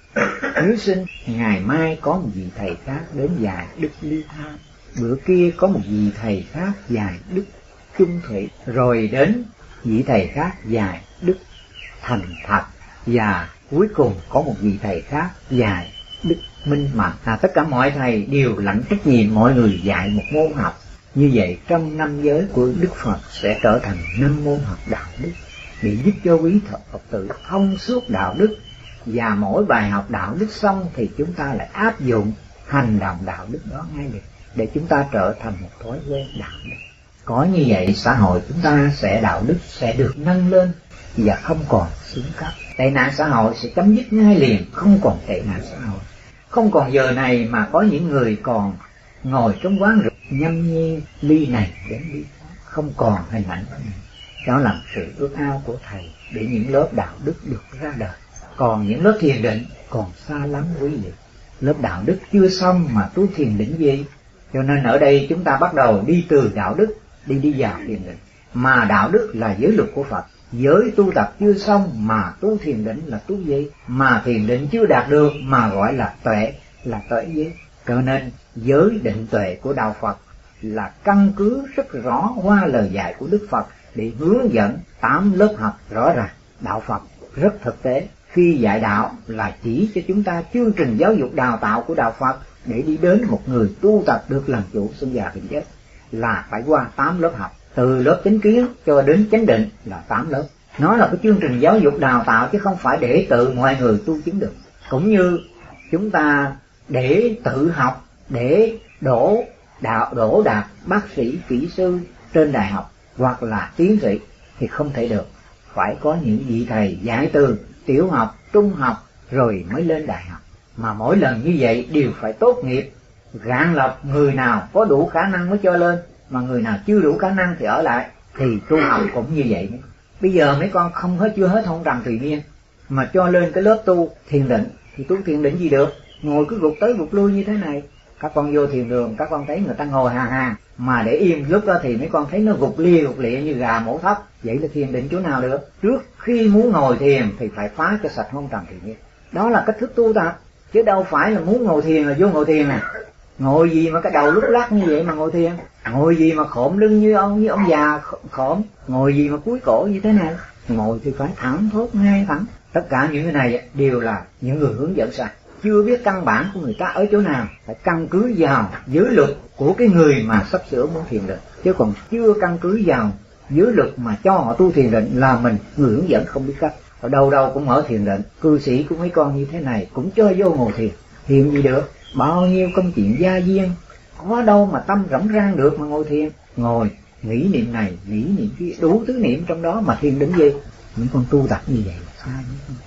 hiếu sinh, ngày mai có một vị thầy khác đến dạy đức ly tha, bữa kia có một vị thầy khác dạy đức chung thủy, rồi đến vị thầy khác dạy đức thành thật, và cuối cùng có một vị thầy khác dạy đức minh mạnh. À, tất cả mọi thầy đều lãnh trách nhiệm mọi người dạy một môn học. Như vậy trong năm giới của Đức Phật sẽ trở thành năm môn học đạo đức để giúp cho quý Phật tử thông suốt đạo đức, và mỗi bài học đạo đức xong thì chúng ta lại áp dụng hành động đạo đức đó ngay được, để chúng ta trở thành một thói quen đạo đức. Có như vậy xã hội chúng ta sẽ đạo đức sẽ được nâng lên và không còn xuống cấp. Tệ nạn xã hội sẽ chấm dứt ngay liền, không còn tệ nạn xã hội. Không còn giờ này mà có những người còn ngồi trong quán rượu nhâm nhi ly này đến ly khác, không còn hình ảnh này. Đó là sự ước ao của thầy để những lớp đạo đức được ra đời. Còn những lớp thiền định còn xa lắm quý vị. Lớp đạo đức chưa xong mà tu thiền định gì? Cho nên ở đây chúng ta bắt đầu đi từ đạo đức đi đi vào thiền định. Mà đạo đức là giới luật của Phật. Giới tu tập chưa xong mà tu thiền định là tu gì? Mà thiền định chưa đạt được mà gọi là tuệ, là tuệ giới. Cho nên giới định tuệ của đạo Phật là căn cứ rất rõ qua lời dạy của Đức Phật để hướng dẫn tám lớp học rõ ràng. Đạo Phật rất thực tế. Khi dạy đạo là chỉ cho chúng ta chương trình giáo dục đào tạo của đạo Phật để đi đến một người tu tập được làm chủ sinh già bình giác là phải qua tám lớp học. Từ lớp chánh kiến cho đến chánh định là tám lớp. Nó là cái chương trình giáo dục đào tạo chứ không phải để tự mọi người tu chứng được. Cũng như chúng ta để tự học, để đổ đạo đổ đạt bác sĩ, kỹ sư trên đại học hoặc là tiến sĩ thì không thể được. Phải có những vị thầy dạy từ tiểu học, trung học rồi mới lên đại học. Mà mỗi lần như vậy đều phải tốt nghiệp, gạn lọc người nào có đủ khả năng mới cho lên, mà người nào chưa đủ khả năng thì ở lại. Thì tu học cũng như vậy. Bây giờ mấy con không hết chưa hết hôn trầm tùy miên mà cho lên cái lớp tu thiền định thì tu thiền định gì được? Ngồi cứ gục tới gục lui như thế này. Các con vô thiền đường các con thấy người ta ngồi hà hà, mà để im lúc đó thì mấy con thấy nó gục lia gục lịa như gà mổ thóc. Vậy là thiền định chỗ nào được? Trước khi muốn ngồi thiền thì phải phá cho sạch hôn trầm tùy miên. Đó là cách thức tu tập, chứ đâu phải là muốn ngồi thiền là vô ngồi thiền nè. Ngồi gì mà cái đầu lúc lắc như vậy mà ngồi thiền? Ngồi gì mà khom lưng như ông như ông già khom? Ngồi gì mà cúi cổ như thế này? Ngồi thì phải thẳng thốt ngay thẳng. Tất cả những cái này đều là những người hướng dẫn sai, chưa biết căn bản của người ta ở chỗ nào, phải căn cứ vào giới luật của cái người mà sắp sửa muốn thiền định, chứ còn chưa căn cứ vào giới luật mà cho họ tu thiền định là mình người hướng dẫn không biết cách. Ở đâu đâu cũng mở thiền định, cư sĩ của mấy con như thế này cũng cho vô ngồi thiền, thiền gì được? Bao nhiêu công chuyện gia viên, có đâu mà tâm rỗng rang được mà ngồi thiền. Ngồi nghĩ niệm này nghĩ niệm kia, đủ thứ niệm trong đó mà thiền định gì? Những con tu tập như vậy là sai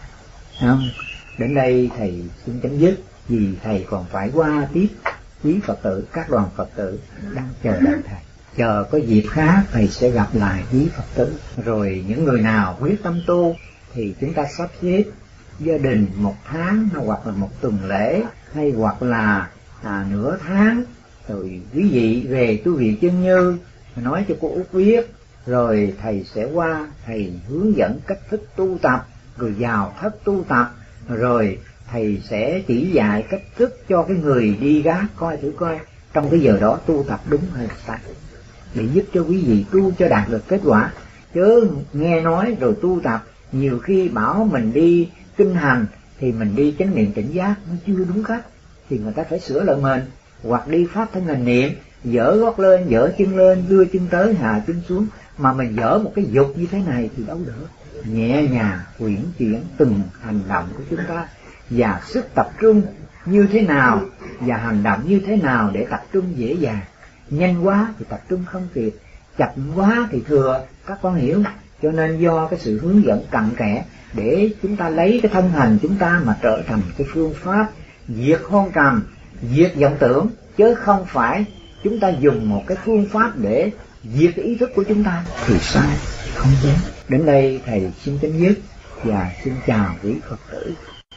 không? Đến đây thầy xin chấm dứt, vì thầy còn phải qua tiếp quý Phật tử, các đoàn Phật tử đang chờ đợi thầy. Chờ có dịp khác thầy sẽ gặp lại quý Phật tử. Rồi những người nào quyết tâm tu thì chúng ta sắp xếp gia đình một tháng hoặc là một tuần lễ, hay hoặc là à, nửa tháng. Rồi quý vị về tu viện Chân Như nói cho cô Út biết, rồi thầy sẽ qua, thầy hướng dẫn cách thức tu tập, rồi vào thất tu tập, rồi thầy sẽ chỉ dạy cách thức cho cái người đi gác coi thử coi trong cái giờ đó tu tập đúng hay sai, để giúp cho quý vị tu cho đạt được kết quả. Chứ nghe nói rồi tu tập, nhiều khi bảo mình đi kinh hành thì mình đi chánh niệm tỉnh giác nó chưa đúng cách, thì người ta phải sửa lại mình. Hoặc đi pháp thân hành niệm, dở gót lên, dở chân lên, đưa chân tới, hạ chân xuống, mà mình dở một cái dục như thế này thì đâu được. Nhẹ nhàng quyển chuyển từng hành động của chúng ta, và sức tập trung như thế nào và hành động như thế nào để tập trung dễ dàng. Nhanh quá thì tập trung không kịp, chậm quá thì thừa, các con hiểu. Cho nên do cái sự hướng dẫn cặn kẽ để chúng ta lấy cái thân hành chúng ta mà trở thành cái phương pháp diệt hôn trầm, diệt vọng tưởng, chứ không phải chúng ta dùng một cái phương pháp để diệt cái ý thức của chúng ta thì sai, không đúng. Đến đây thầy xin chấm dứt và xin chào quý Phật tử.